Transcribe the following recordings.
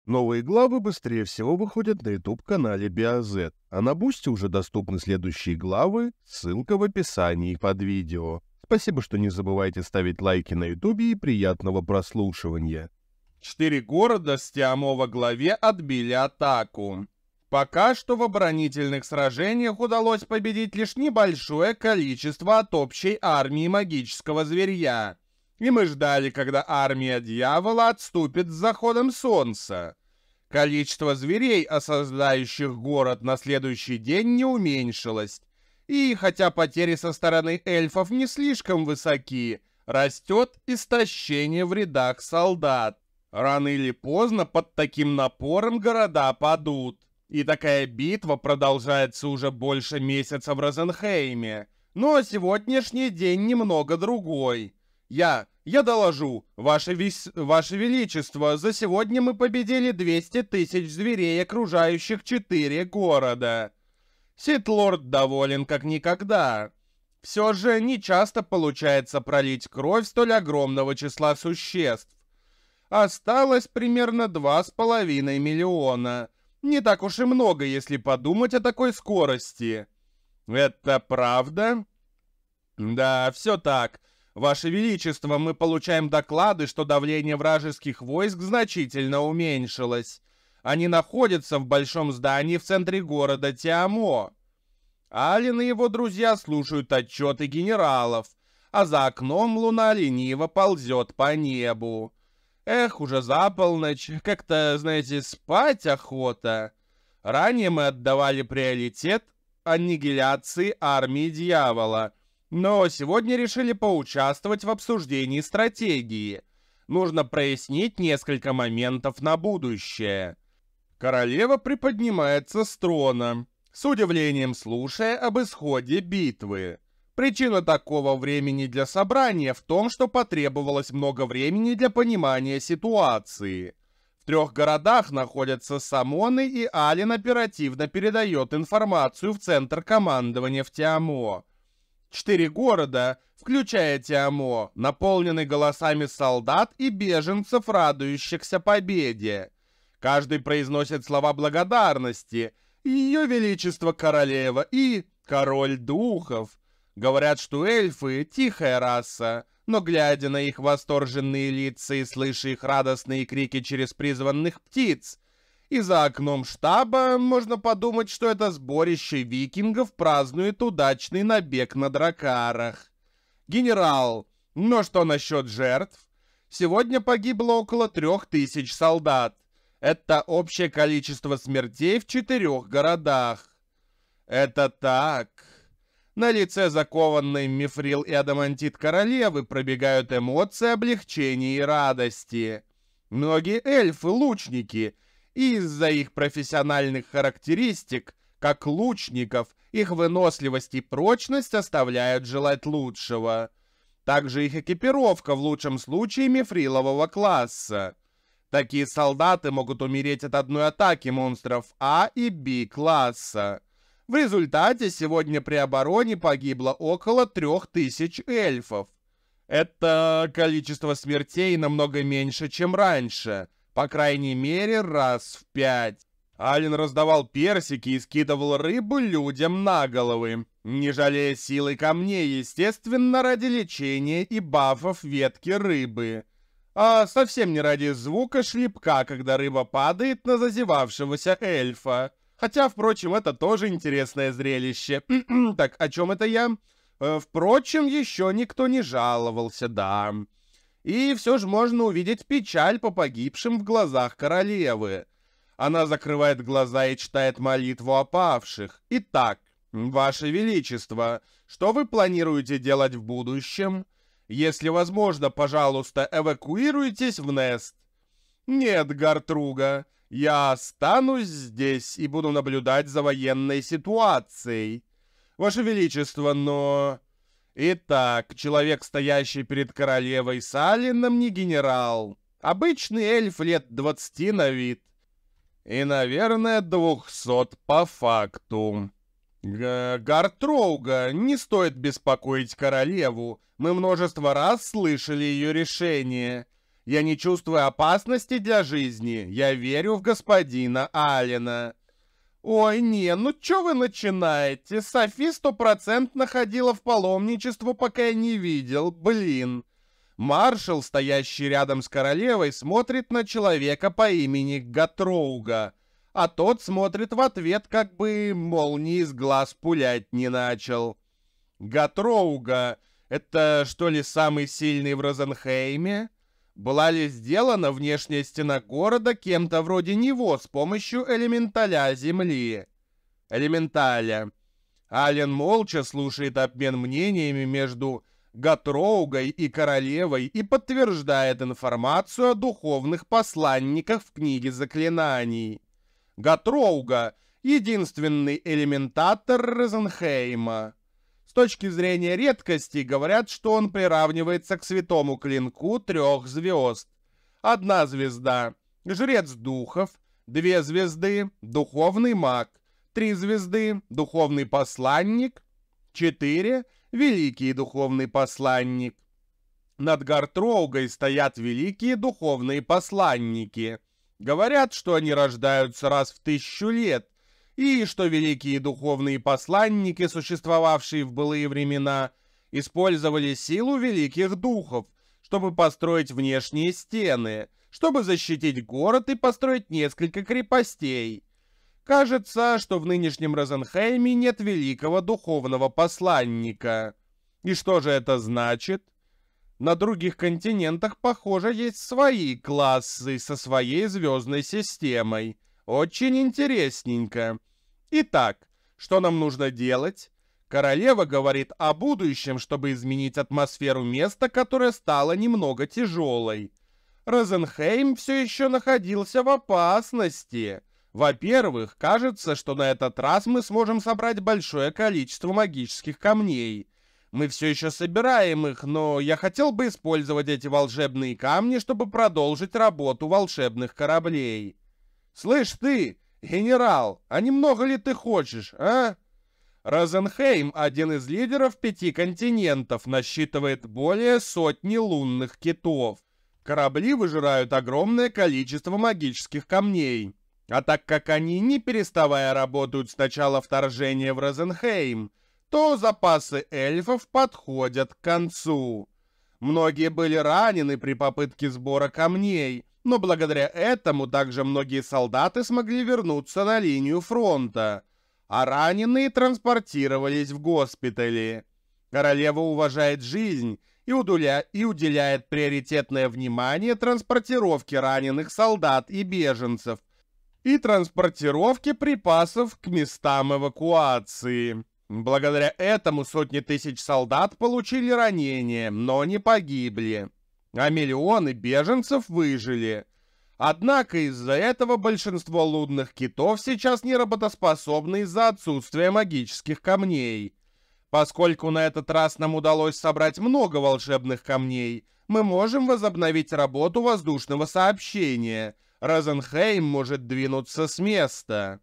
Новые главы быстрее всего выходят на YouTube-канале BioZ, а на Бусти уже доступны следующие главы, ссылка в описании под видео. Спасибо, что не забывайте ставить лайки на YouTube и приятного прослушивания. 4 города с Тиамо во главе отбили атаку. Пока что в оборонительных сражениях удалось победить лишь небольшое количество от общей армии магического зверья. И мы ждали, когда армия дьявола отступит с заходом солнца. Количество зверей, осаждающих город на следующий день, не уменьшилось. И хотя потери со стороны эльфов не слишком высоки, растет истощение в рядах солдат. Рано или поздно под таким напором города падут. И такая битва продолжается уже больше месяца в Розенхейме. Но сегодняшний день немного другой. Я доложу, Ваше Величество, за сегодня мы победили 200 тысяч зверей, окружающих 4 города. Сит-лорд доволен как никогда. Все же не часто получается пролить кровь столь огромного числа существ. Осталось примерно 2,5 миллиона. Не так уж и много, если подумать о такой скорости. Это правда? Да, все так. Ваше Величество, мы получаем доклады, что давление вражеских войск значительно уменьшилось. Они находятся в большом здании в центре города Тиамо. Ален и его друзья слушают отчеты генералов, а за окном луна лениво ползет по небу. Эх, уже за полночь, как-то, знаете, спать охота. Ранее мы отдавали приоритет аннигиляции армии дьявола, но сегодня решили поучаствовать в обсуждении стратегии. Нужно прояснить несколько моментов на будущее. Королева приподнимается с трона, с удивлением слушая об исходе битвы. Причина такого времени для собрания в том, что потребовалось много времени для понимания ситуации. В 3 городах находятся Самоны, и Ален оперативно передает информацию в центр командования в Тиамо. 4 города, включая Тиамо, наполнены голосами солдат и беженцев, радующихся победе. Каждый произносит слова благодарности. Ее Величество Королева и Король Духов. Говорят, что эльфы — тихая раса, но глядя на их восторженные лица и слыша их радостные крики через призванных птиц, и за окном штаба можно подумать, что это сборище викингов празднует удачный набег на дракарах. Генерал, но что насчет жертв? Сегодня погибло около 3000 солдат. Это общее количество смертей в 4 городах. Это так. На лице закованной в мифрил и адамантит королевы пробегают эмоции облегчения и радости. Многие эльфы — лучники, и из-за их профессиональных характеристик, как лучников, их выносливость и прочность оставляют желать лучшего. Также их экипировка в лучшем случае мифрилового класса. Такие солдаты могут умереть от одной атаки монстров А и Б класса. В результате сегодня при обороне погибло около 3000 эльфов. Это количество смертей намного меньше, чем раньше, по крайней мере раз в 5. Ален раздавал персики и скидывал рыбу людям на головы, не жалея силы камней, естественно, ради лечения и бафов ветки рыбы. А совсем не ради звука шлепка, когда рыба падает на зазевавшегося эльфа. Хотя, впрочем, это тоже интересное зрелище. Так, о чем это я? Впрочем, еще никто не жаловался, да. И все же можно увидеть печаль по погибшим в глазах королевы. Она закрывает глаза и читает молитву о павших. Итак, Ваше Величество, что вы планируете делать в будущем? Если возможно, пожалуйста, эвакуируйтесь в Нест. Нет, Гартруга, я останусь здесь и буду наблюдать за военной ситуацией. Ваше Величество, но... Итак, человек, стоящий перед королевой с Алленом, не генерал. Обычный эльф лет 20 на вид. И, наверное, 200 по факту. Гартруга, не стоит беспокоить королеву. Мы множество раз слышали ее решение. Я не чувствую опасности для жизни. Я верю в господина Аллена. Ой, не, ну чё вы начинаете? Софи 100% ходила в паломничество, пока я не видел. Блин. Маршал, стоящий рядом с королевой, смотрит на человека по имени Гатроуга, а тот смотрит в ответ, как бы молнии из глаз пулять не начал. Гатроуга — это что ли самый сильный в Розенхейме? Была ли сделана внешняя стена города кем-то вроде него с помощью элементаля земли? Элементаля. Ален молча слушает обмен мнениями между Гатроугой и королевой и подтверждает информацию о духовных посланниках в книге заклинаний. Гатроуга — единственный элементатор Розенхейма. С точки зрения редкости говорят, что он приравнивается к святому клинку 3 звезд. 1 звезда — жрец духов, 2 звезды — духовный маг, 3 звезды — духовный посланник, 4 — великий духовный посланник. Над Гатроугой стоят великие духовные посланники. Говорят, что они рождаются раз в 1000 лет, и что великие духовные посланники, существовавшие в былые времена, использовали силу великих духов, чтобы построить внешние стены, чтобы защитить город и построить несколько крепостей. Кажется, что в нынешнем Розенхейме нет великого духовного посланника. И что же это значит? На других континентах, похоже, есть свои классы со своей звездной системой. Очень интересненько. Итак, что нам нужно делать? Королева говорит о будущем, чтобы изменить атмосферу места, которое стало немного тяжелой. Розенхейм все еще находился в опасности. Во-первых, кажется, что на этот раз мы сможем собрать большое количество магических камней. Мы все еще собираем их, но я хотел бы использовать эти волшебные камни, чтобы продолжить работу волшебных кораблей. Слышь ты, генерал, а немного ли ты хочешь, а? Розенхейм, один из лидеров 5 континентов, насчитывает более 100 лунных китов. Корабли выжирают огромное количество магических камней. А так как они, не переставая, работают с начала вторжения в Розенхейм, то запасы эльфов подходят к концу. Многие были ранены при попытке сбора камней, но благодаря этому также многие солдаты смогли вернуться на линию фронта, а раненые транспортировались в госпитали. Королева уважает жизнь и уделяет приоритетное внимание транспортировке раненых солдат и беженцев и транспортировке припасов к местам эвакуации. Благодаря этому сотни тысяч солдат получили ранения, но не погибли, а миллионы беженцев выжили. Однако из-за этого большинство лунных китов сейчас не работоспособны из-за отсутствия магических камней. Поскольку на этот раз нам удалось собрать много волшебных камней, мы можем возобновить работу воздушного сообщения. Розенхейм может двинуться с места.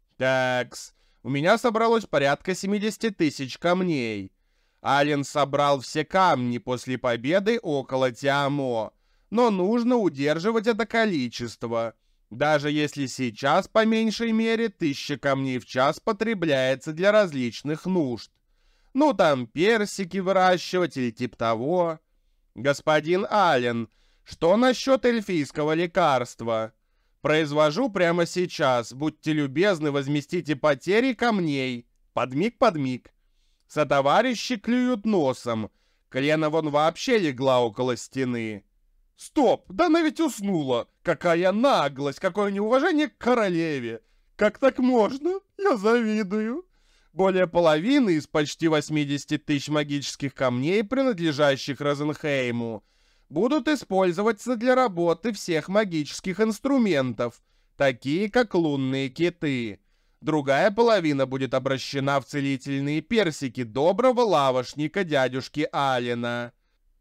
Такс. У меня собралось порядка 70 тысяч камней. Ален собрал все камни после победы около Тиамо, но нужно удерживать это количество. Даже если сейчас по меньшей мере 1000 камней в час потребляется для различных нужд. Ну там персики выращивать или типа того. Господин Ален, что насчет эльфийского лекарства? Произвожу прямо сейчас. Будьте любезны, возместите потери камней. Подмиг. Сотоварищи клюют носом. Клена вон вообще легла около стены. Стоп, да она ведь уснула. Какая наглость, какое неуважение к королеве. Как так можно? Я завидую. Более половины из почти 80 тысяч магических камней, принадлежащих Розенхейму, будут использоваться для работы всех магических инструментов, такие как лунные киты. Другая половина будет обращена в целительные персики доброго лавошника дядюшки Алена.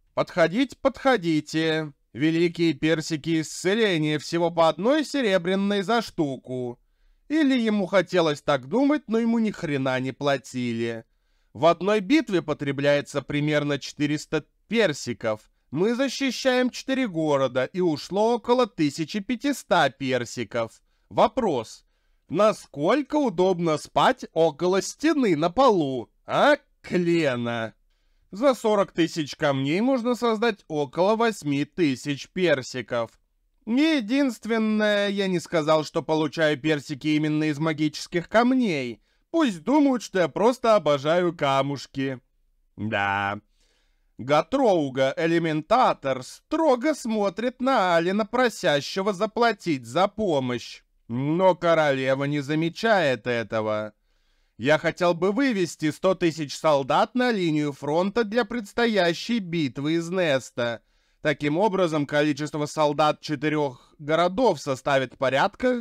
Подходите. Великие персики исцеления всего по 1 серебряной за штуку. Или ему хотелось так думать, но ему ни хрена не платили. В одной битве потребляется примерно 400 персиков. Мы защищаем 4 города, и ушло около 1500 персиков. Вопрос. Насколько удобно спать около стены на полу, а, Клена? За 40 тысяч камней можно создать около 8000 персиков. Единственное, я не сказал, что получаю персики именно из магических камней. Пусть думают, что я просто обожаю камушки. Да. Гатроуга, элементатор, строго смотрит на Алина, просящего заплатить за помощь. Но королева не замечает этого. Я хотел бы вывести 100 тысяч солдат на линию фронта для предстоящей битвы из Неста. Таким образом, количество солдат 4 городов составит порядка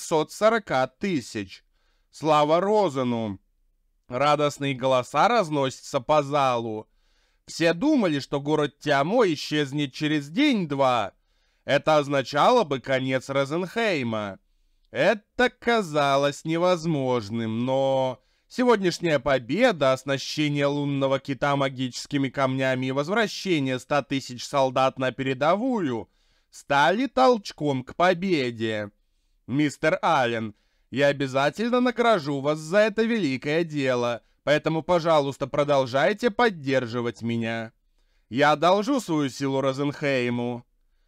640 тысяч. Слава Розену! Радостные голоса разносятся по залу. Все думали, что город Тиамо исчезнет через день-два. Это означало бы конец Розенхейма. Это казалось невозможным, но сегодняшняя победа, оснащение лунного кита магическими камнями и возвращение 100 тысяч солдат на передовую стали толчком к победе. Мистер Аллен, я обязательно награжу вас за это великое дело, поэтому, пожалуйста, продолжайте поддерживать меня. Я одолжу свою силу Розенхейму,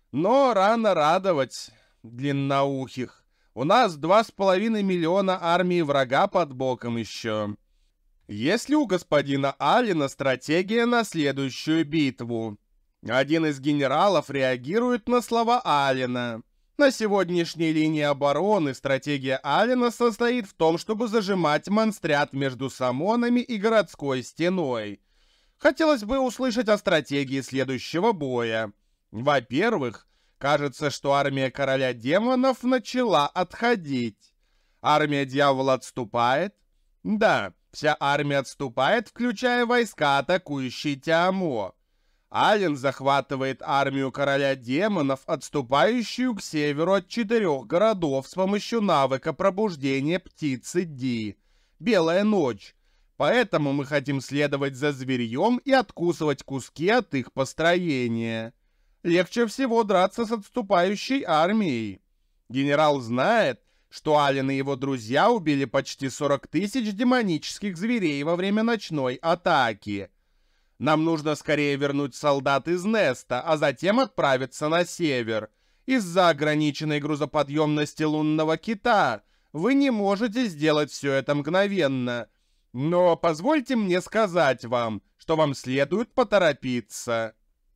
но рано радовать длинноухих. У нас 2,5 миллиона армии врага под боком еще. Есть ли у господина Аллена стратегия на следующую битву? Один из генералов реагирует на слова Аллена. На сегодняшней линии обороны стратегия Аллена состоит в том, чтобы зажимать монстрят между самонами и городской стеной. Хотелось бы услышать о стратегии следующего боя. Во-первых, кажется, что армия короля демонов начала отходить. Армия дьявола отступает? Да, вся армия отступает, включая войска, атакующие Тиамо. Аллен захватывает армию короля демонов, отступающую к северу от 4 городов с помощью навыка пробуждения птицы Ди. Белая ночь. Поэтому мы хотим следовать за зверьем и откусывать куски от их построения. Легче всего драться с отступающей армией. Генерал знает, что Аллен и его друзья убили почти 40 тысяч демонических зверей во время ночной атаки. Нам нужно скорее вернуть солдат из Неста, а затем отправиться на север. Из-за ограниченной грузоподъемности лунного кита вы не можете сделать все это мгновенно. Но позвольте мне сказать вам, что вам следует поторопиться.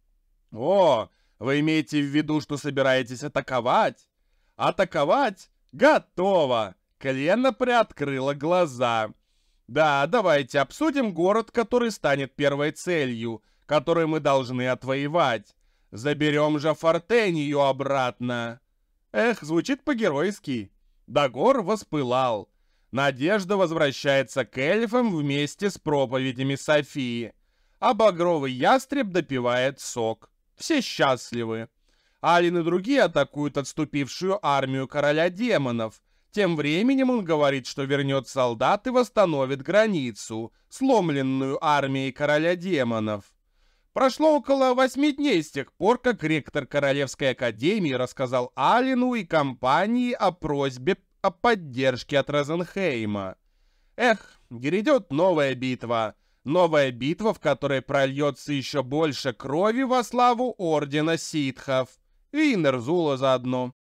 О, вы имеете в виду, что собираетесь атаковать? Атаковать? Готово! Клена приоткрыла глаза. Да, давайте обсудим город, который станет первой целью, которую мы должны отвоевать. Заберем же Фортению обратно. Эх, звучит по-геройски. Дагор воспылал. Надежда возвращается к эльфам вместе с проповедями Софии. А багровый ястреб допивает сок. Все счастливы. Аллен и другие атакуют отступившую армию короля демонов. Тем временем он говорит, что вернет солдат и восстановит границу, сломленную армией короля демонов. Прошло около 8 дней с тех пор, как ректор Королевской академии рассказал Аллену и компании о просьбе о поддержке от Розенхейма. Эх, грядет новая битва. Новая битва, в которой прольется еще больше крови во славу Ордена Ситхов. И Нерзула заодно.